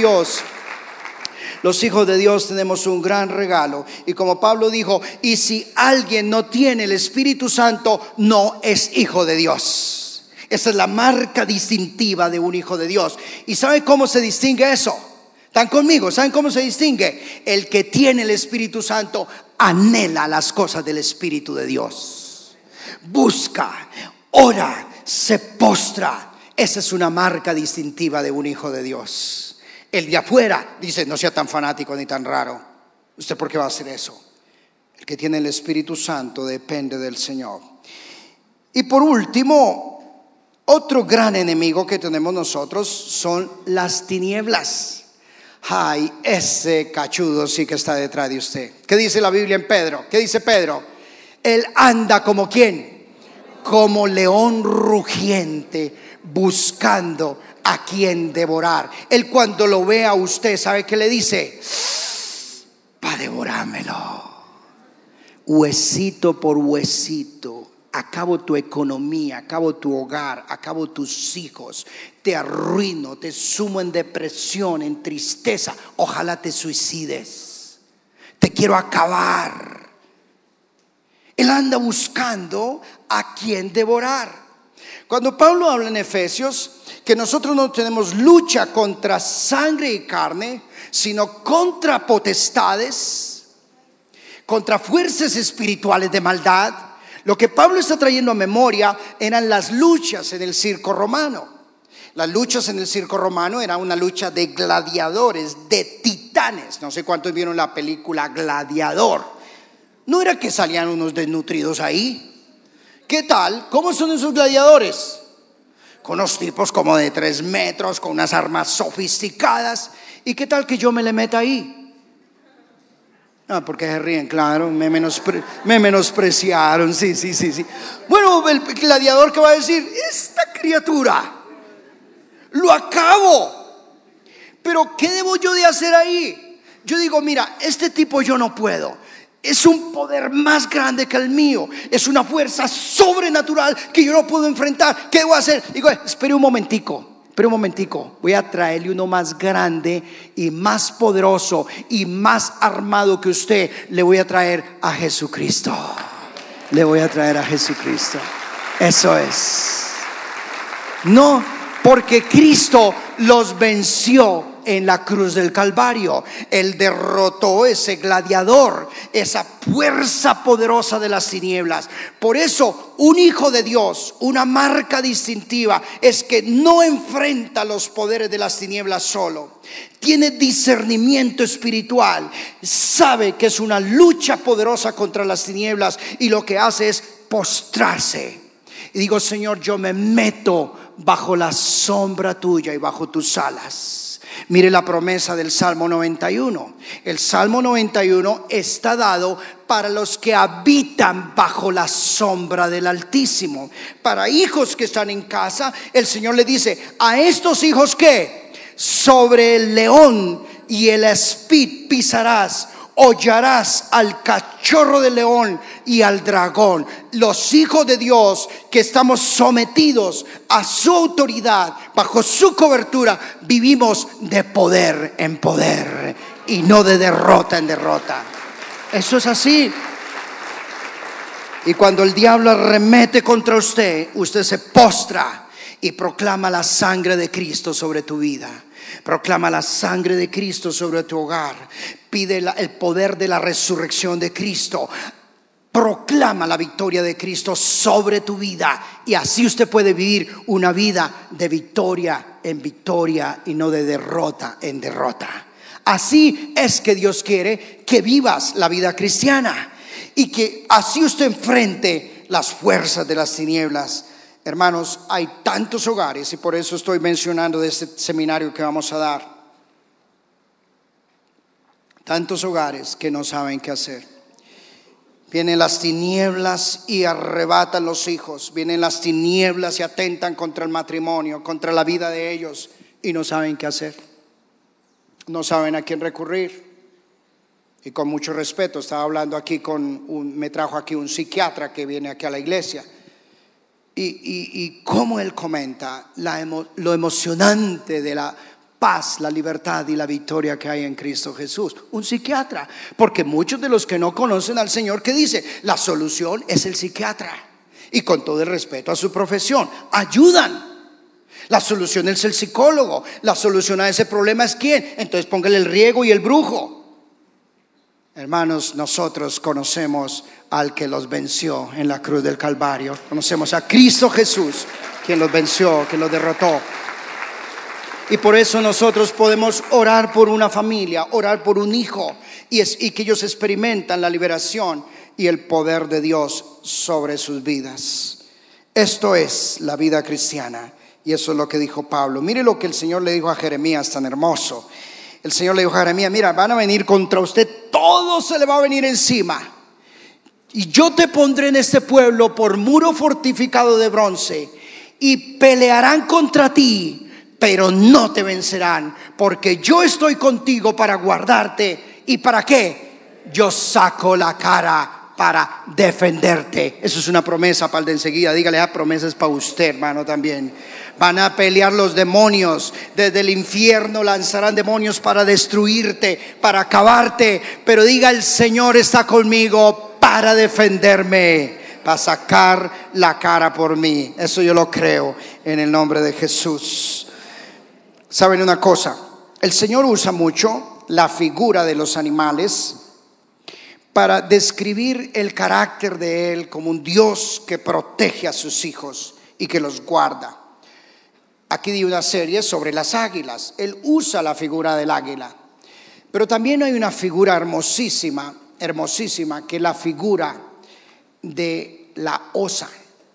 Dios tenemos un gran regalo. Y como Pablo dijo, y si alguien no tiene el Espíritu Santo, no es hijo de Dios. Esa es la marca distintiva de un hijo de Dios. ¿Y saben cómo se distingue eso? ¿Están conmigo? ¿Saben cómo se distingue? El que tiene el Espíritu Santo anhela las cosas del Espíritu de Dios. Busca, ora, se postra. Esa es una marca distintiva de un hijo de Dios. El de afuera dice, no sea tan fanático ni tan raro. ¿Usted por qué va a hacer eso? El que tiene el Espíritu Santo depende del Señor. Y por último, otro gran enemigo que tenemos nosotros son las tinieblas. Ay, ese cachudo sí que está detrás de usted. ¿Qué dice la Biblia en Pedro? ¿Qué dice Pedro? Él anda como ¿quién? Como león rugiente, buscando a quien devorar. Él cuando lo ve a usted, ¿sabe qué le dice? Va a devorármelo. Huesito por huesito. Acabo tu economía, acabo tu hogar, acabo tus hijos. Te arruino, te sumo en depresión, en tristeza. Ojalá te suicides. Te quiero acabar. Él anda buscando a quien devorar. Cuando Pablo habla en Efesios que nosotros no tenemos lucha contra sangre y carne, sino contra potestades, contra fuerzas espirituales de maldad, lo que Pablo está trayendo a memoria eran las luchas en el circo romano. Las luchas en el circo romano era una lucha de gladiadores, de titanes. No sé cuántos vieron la película Gladiador. No era que salían unos desnutridos ahí. ¿Qué tal? ¿Cómo son esos gladiadores? Con unos tipos como de 3 metros, con unas armas sofisticadas. ¿Y qué tal que yo me le meta ahí? Porque se ríen, claro, me menospreciaron, sí. Bueno, el gladiador que va a decir, esta criatura, lo acabo. Pero ¿qué debo yo de hacer ahí? Yo digo, mira, este tipo yo no puedo. Es un poder más grande que el mío. Es una fuerza sobrenatural que yo no puedo enfrentar. ¿Qué debo hacer? Digo, espere un momentico. Voy a traerle uno más grande y más poderoso y más armado que usted. Le voy a traer a Jesucristo. Eso es. No, porque Cristo los venció en la cruz del Calvario. Él derrotó ese gladiador, esa fuerza poderosa de las tinieblas. Por eso un hijo de Dios, una marca distintiva, es que no enfrenta los poderes de las tinieblas solo. Tiene discernimiento espiritual, sabe que es una lucha poderosa contra las tinieblas y lo que hace es postrarse. Y digo, Señor, yo me meto bajo la sombra tuya y bajo tus alas. Mire la promesa del Salmo 91. El Salmo 91 está dado para los que habitan bajo la sombra del Altísimo. Para hijos que están en casa, el Señor le dice, a estos hijos que sobre el león y el aspid pisarás, hollarás al cachorro del león y al dragón. Los hijos de Dios que estamos sometidos a su autoridad, bajo su cobertura, vivimos de poder en poder y no de derrota en derrota. Eso es así. Y cuando el diablo arremete contra usted, usted se postra y proclama la sangre de Cristo sobre tu vida. Proclama la sangre de Cristo sobre tu hogar. Pide el poder de la resurrección de Cristo. Proclama la victoria de Cristo sobre tu vida. Y así usted puede vivir una vida de victoria en victoria y no de derrota en derrota. Así es que Dios quiere que vivas la vida cristiana y que así usted enfrente las fuerzas de las tinieblas. Hermanos, hay tantos hogares, y por eso estoy mencionando de este seminario que vamos a dar. Tantos hogares que no saben qué hacer. Vienen las tinieblas y arrebatan los hijos. Vienen las tinieblas y atentan contra el matrimonio, contra la vida de ellos, y no saben qué hacer. No saben a quién recurrir. Y con mucho respeto, estaba hablando aquí me trajo aquí un psiquiatra que viene aquí a la iglesia. Y como él comenta lo emocionante de la paz, la libertad y la victoria que hay en Cristo Jesús. Un psiquiatra, porque muchos de los que no conocen al Señor, ¿qué dice? La solución es el psiquiatra. Y con todo el respeto a su profesión, ayudan. La solución es el psicólogo. La solución a ese problema es ¿quién? Entonces póngale el riego y el brujo. Hermanos, nosotros conocemos al que los venció en la cruz del Calvario. Conocemos a Cristo Jesús, quien los venció, quien los derrotó. Y por eso nosotros podemos orar por una familia, orar por un hijo, y que ellos experimentan la liberación y el poder de Dios sobre sus vidas. Esto es la vida cristiana, y eso es lo que dijo Pablo. Mire lo que el Señor le dijo a Jeremías, tan hermoso. El Señor le dijo a Jeremías: mira, van a venir contra usted, todo se le va a venir encima, y yo te pondré en este pueblo por muro fortificado de bronce, y pelearán contra ti, pero no te vencerán, porque yo estoy contigo para guardarte. ¿Y para qué? Yo saco la cara para defenderte. Eso es una promesa para el de enseguida. Dígale, esa promesa es para usted, hermano, también. Van a pelear los demonios. Desde el infierno lanzarán demonios para destruirte, para acabarte. Pero diga, el Señor está conmigo para defenderme, para sacar la cara por mí. Eso yo lo creo en el nombre de Jesús. ¿Saben una cosa? El Señor usa mucho la figura de los animales para describir el carácter de Él como un Dios que protege a sus hijos y que los guarda. Aquí di una serie sobre las águilas. Él usa la figura del águila. Pero también hay una figura hermosísima, que es la figura de la osa.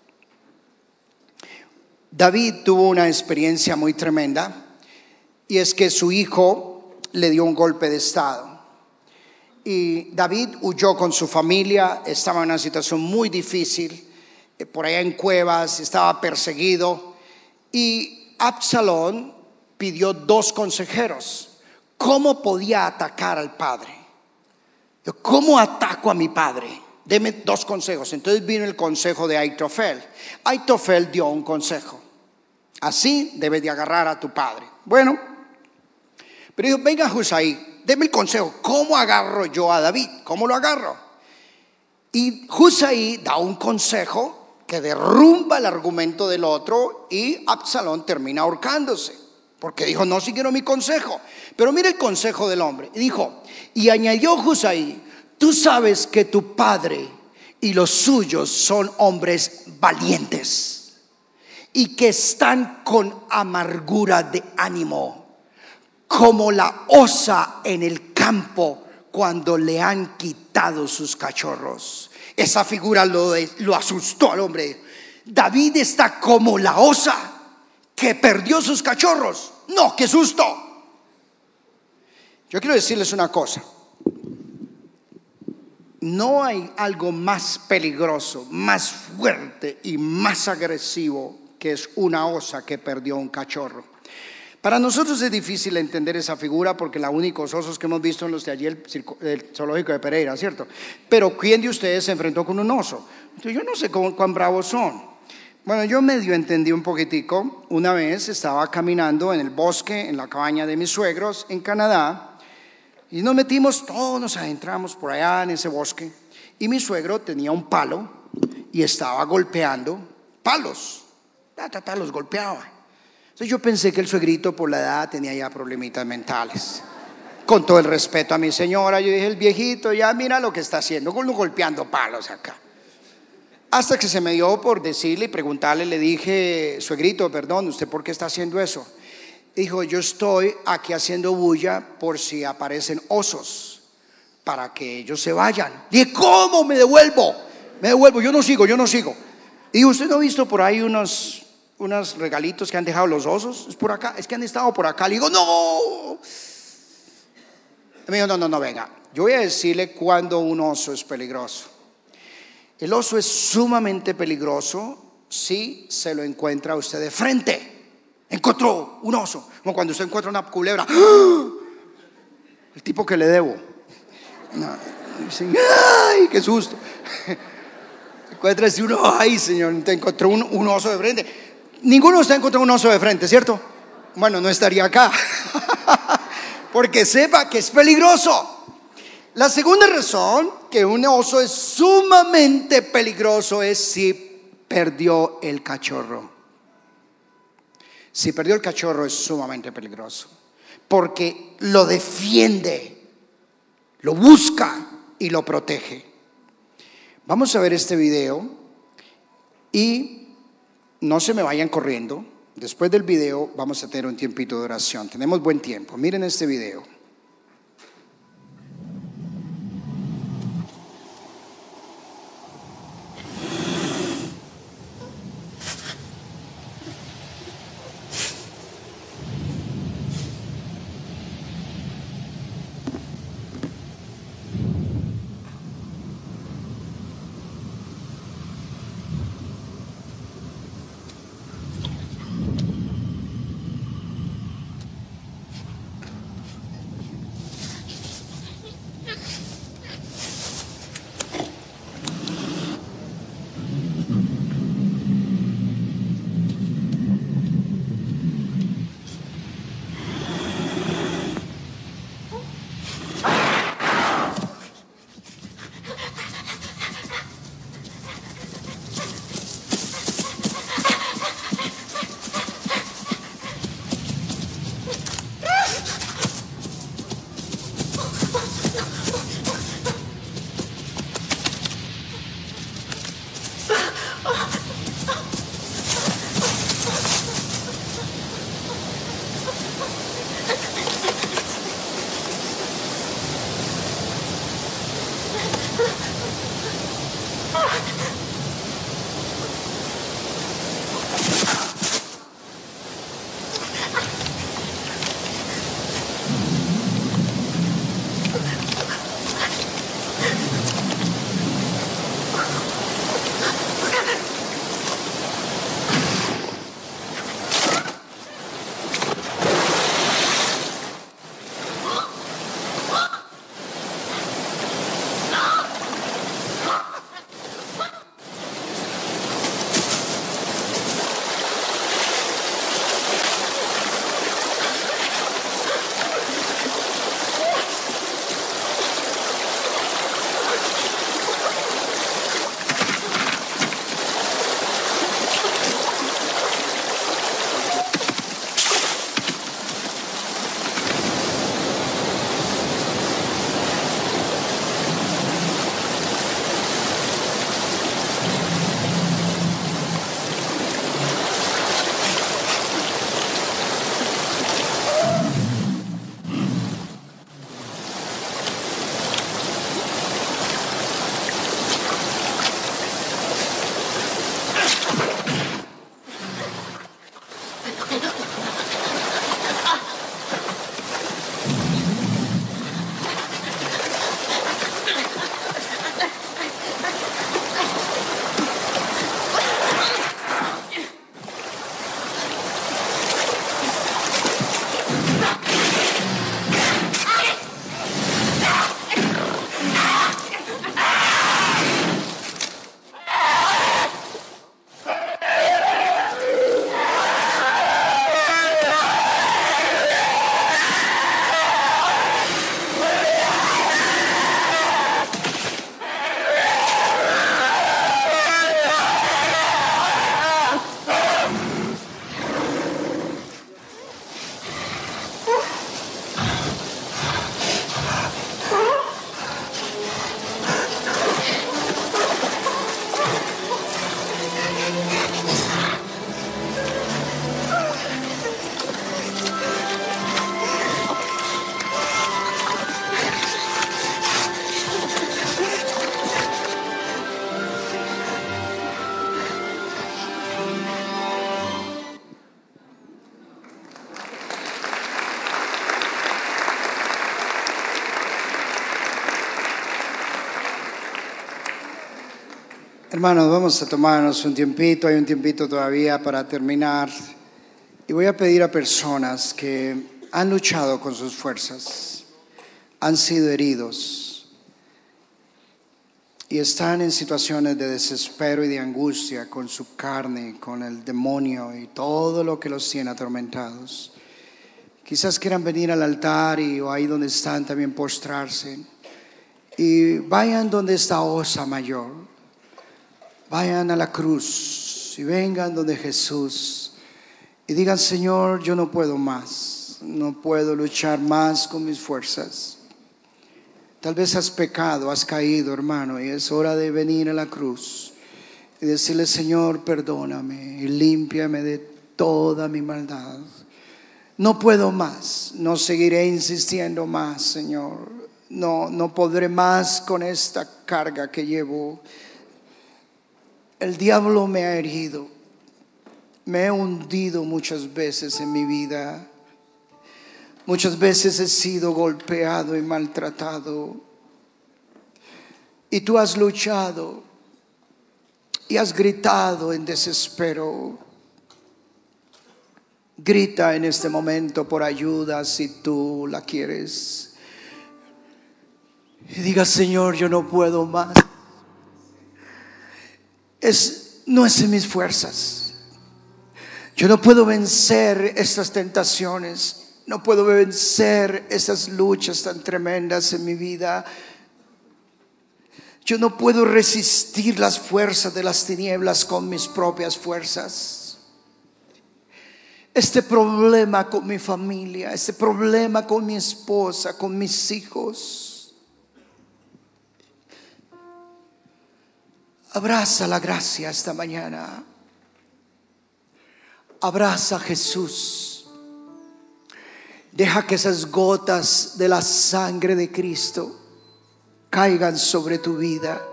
David tuvo una experiencia muy tremenda. Y es que su hijo le dio un golpe de estado. Y David huyó con su familia, estaba en una situación muy difícil, por allá en cuevas, estaba perseguido. Y Absalón pidió 2 consejeros. ¿Cómo podía atacar al padre? ¿Cómo ataco a mi padre? Deme 2 consejos. Entonces vino el consejo de Aitofel. Aitofel dio un consejo: así debes de agarrar a tu padre. Bueno, pero dijo: venga, Husai, deme el consejo. ¿Cómo agarro yo a David? ¿Cómo lo agarro? Y Husai da un consejo que derrumba el argumento del otro, y Absalón termina ahorcándose, porque dijo: no siguieron mi consejo. Pero mira el consejo del hombre. Y dijo, y añadió Husai: tú sabes que tu padre y los suyos son hombres valientes, y que están con amargura de ánimo, como la osa en el campo cuando le han quitado sus cachorros. Esa figura lo asustó al hombre. David está como la osa que perdió sus cachorros. No, qué susto. Yo quiero decirles una cosa: no hay algo más peligroso, más fuerte y más agresivo que es una osa que perdió un cachorro. Para nosotros es difícil entender esa figura, porque los únicos osos que hemos visto en los de allí, el zoológico de Pereira, ¿cierto? Pero ¿quién de ustedes se enfrentó con un oso? Entonces, yo no sé cuán bravos son. Bueno, yo medio entendí un poquitico. Una vez estaba caminando en el bosque, en la cabaña de mis suegros en Canadá, y nos metimos, todos nos adentramos por allá en ese bosque, y mi suegro tenía un palo y estaba golpeando palos, los golpeaba. Entonces yo pensé que el suegrito, por la edad, tenía ya problemitas mentales. Con todo el respeto a mi señora, yo dije: el viejito ya mira lo que está haciendo, golpeando palos acá. Hasta que se me dio por decirle y preguntarle, le dije: suegrito, perdón, ¿usted por qué está haciendo eso? Dijo: yo estoy aquí haciendo bulla por si aparecen osos, para que ellos se vayan. Dije: ¿cómo? Me devuelvo, yo no sigo. Y dijo: ¿usted no ha visto por ahí unos regalitos que han dejado los osos? Es por acá, es que han estado por acá. Le digo: no. me dijo, no, venga, yo voy a decirle cuándo un oso es peligroso. El oso es sumamente peligroso si se lo encuentra usted de frente. Encontró un oso, como cuando usted encuentra una culebra. ¡Ah! El tipo que le debo. No, dicen, ¡ay, qué susto! Encuentra así uno, ¡ay, señor! Te encontró un oso de frente. Ninguno de ustedes encontró un oso de frente, ¿cierto? Bueno, no estaría acá. Porque sepa que es peligroso. La segunda razón que un oso es sumamente peligroso es si perdió el cachorro. Si perdió el cachorro es sumamente peligroso, porque lo defiende, lo busca y lo protege. Vamos a ver este video y no se me vayan corriendo. Después del video vamos a tener un tiempito de oración. Tenemos buen tiempo. Miren este video. Hermanos, vamos a tomarnos un tiempito, hay un tiempito todavía para terminar. Y voy a pedir a personas que han luchado con sus fuerzas, han sido heridos y están en situaciones de desespero y de angustia con su carne, con el demonio y todo lo que los tiene atormentados. Quizás quieran venir al altar o ahí donde están también postrarse. Y vayan donde está Osa Mayor. Vayan a la cruz y vengan donde Jesús y digan: Señor, yo no puedo más, no puedo luchar más con mis fuerzas. Tal vez has pecado, has caído, hermano, y es hora de venir a la cruz y decirle: Señor, perdóname y límpiame de toda mi maldad. No puedo más, no seguiré insistiendo más, Señor. No podré más con esta carga que llevo. El diablo me ha herido, me he hundido muchas veces en mi vida, muchas veces he sido golpeado y maltratado, y tú has luchado y has gritado en desespero. Grita en este momento por ayuda si tú la quieres, y diga: Señor, yo no puedo más. No es en mis fuerzas. Yo no puedo vencer estas tentaciones. No puedo vencer esas luchas tan tremendas en mi vida. Yo no puedo resistir las fuerzas de las tinieblas con mis propias fuerzas. Este problema con mi familia, este problema con mi esposa, con mis hijos. Abraza la gracia esta mañana. Abraza a Jesús. Deja que esas gotas de la sangre de Cristo caigan sobre tu vida.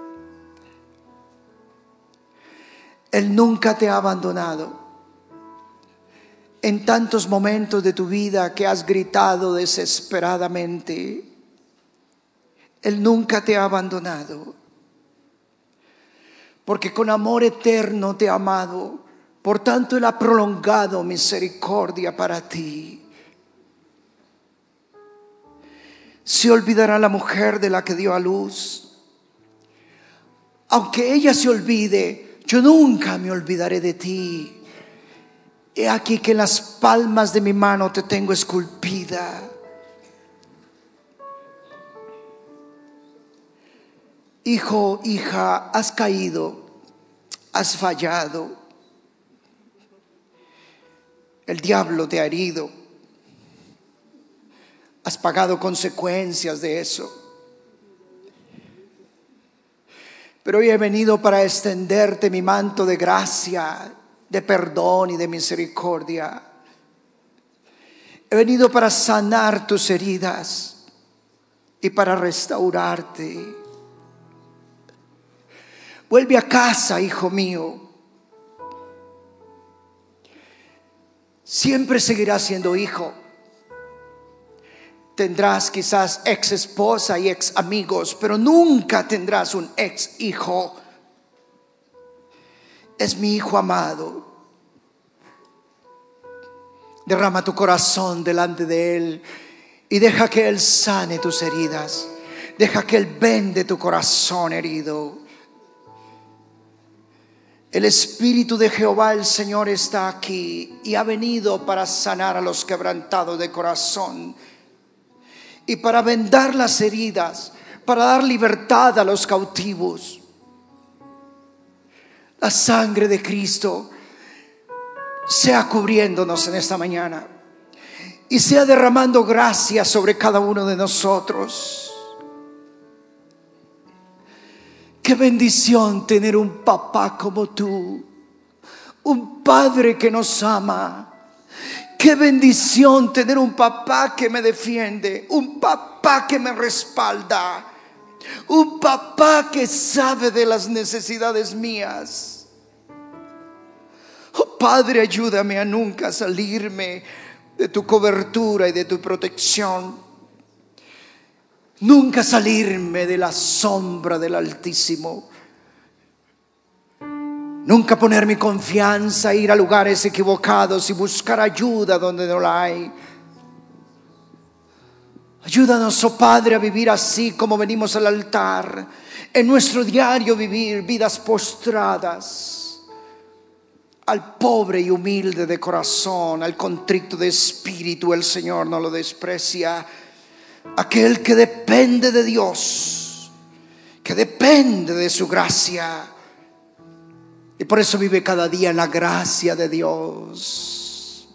Él nunca te ha abandonado. En tantos momentos de tu vida que has gritado desesperadamente, Él nunca te ha abandonado. Porque con amor eterno te ha amado, por tanto Él ha prolongado misericordia para ti. Se olvidará la mujer de la que dio a luz. Aunque ella se olvide, yo nunca me olvidaré de ti. He aquí que en las palmas de mi mano te tengo esculpida. Hijo, hija, has caído, has fallado. El diablo te ha herido. Has pagado consecuencias de eso. Pero hoy he venido para extenderte mi manto de gracia, de perdón y de misericordia. He venido para sanar tus heridas y para restaurarte. Vuelve a casa, hijo mío. Siempre seguirás siendo hijo. Tendrás quizás ex esposa y ex amigos, pero nunca tendrás un ex hijo. Es mi hijo amado. Derrama tu corazón delante de Él y deja que Él sane tus heridas. Deja que Él vende tu corazón herido. El Espíritu de Jehová el Señor está aquí y ha venido para sanar a los quebrantados de corazón y para vendar las heridas, para dar libertad a los cautivos. La sangre de Cristo sea cubriéndonos en esta mañana y sea derramando gracia sobre cada uno de nosotros. Qué bendición tener un papá como tú, un padre que nos ama. Qué bendición tener un papá que me defiende, un papá que me respalda, un papá que sabe de las necesidades mías. Oh Padre, ayúdame a nunca salirme de tu cobertura y de tu protección. Nunca salirme de la sombra del Altísimo. Nunca poner mi confianza, ir a lugares equivocados y buscar ayuda donde no la hay. Ayúdanos, oh Padre, a vivir así como venimos al altar, en nuestro diario vivir vidas postradas. Al pobre y humilde de corazón, al contrito de espíritu, el Señor no lo desprecia. Aquel que depende de Dios, que depende de su gracia, y por eso vive cada día en la gracia de Dios.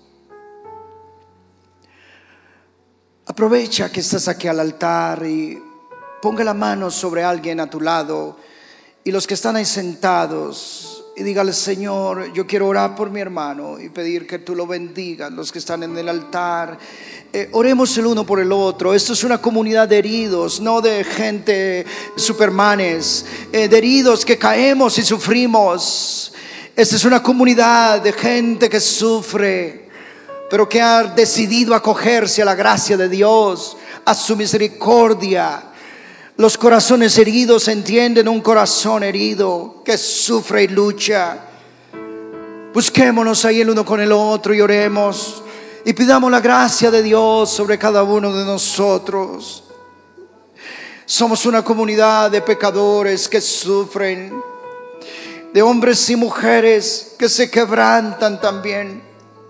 Aprovecha que estás aquí al altar y ponga la mano sobre alguien a tu lado, y los que están ahí sentados, y dígale: Señor, yo quiero orar por mi hermano y pedir que tú lo bendigas. Los que están en el altar, oremos el uno por el otro. Esto es una comunidad de heridos, no de gente supermanes, de heridos que caemos y sufrimos. Esta es una comunidad de gente que sufre, pero que ha decidido acogerse a la gracia de Dios, a su misericordia. Los corazones heridos entienden un corazón herido que sufre y lucha. Busquémonos ahí el uno con el otro y oremos y pidamos la gracia de Dios sobre cada uno de nosotros. Somos una comunidad de pecadores que sufren, de hombres y mujeres que se quebrantan también,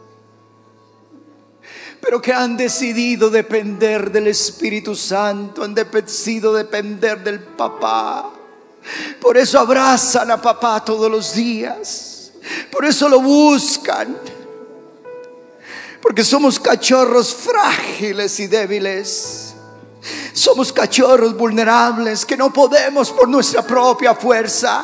pero que han decidido depender del Espíritu Santo, han decidido depender del papá. Por eso abrazan a papá todos los días, por eso lo buscan, porque somos cachorros frágiles y débiles. Somos cachorros vulnerables que no podemos por nuestra propia fuerza.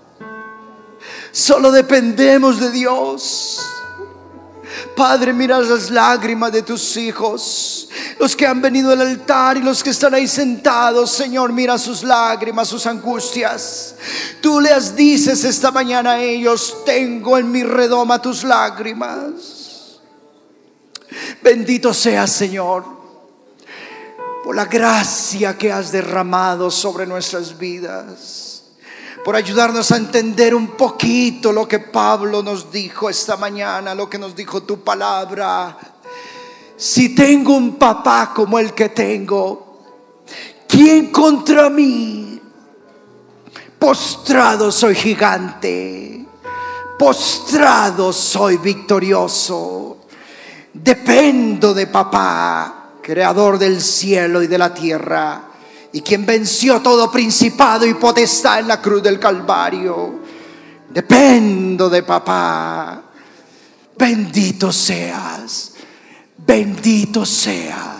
Solo dependemos de Dios. Padre, mira las lágrimas de tus hijos, los que han venido al altar y los que están ahí sentados. Señor, mira sus lágrimas, sus angustias. Tú les dices esta mañana a ellos: tengo en mi redoma tus lágrimas. Bendito seas, Señor, por la gracia que has derramado sobre nuestras vidas, por ayudarnos a entender un poquito lo que Pablo nos dijo esta mañana, lo que nos dijo tu palabra. Si tengo un papá como el que tengo, ¿quién contra mí? Postrado soy gigante, postrado soy victorioso. Dependo de papá, creador del cielo y de la tierra, y quien venció todo principado y potestad en la cruz del Calvario. Dependo de papá. Bendito seas, bendito seas.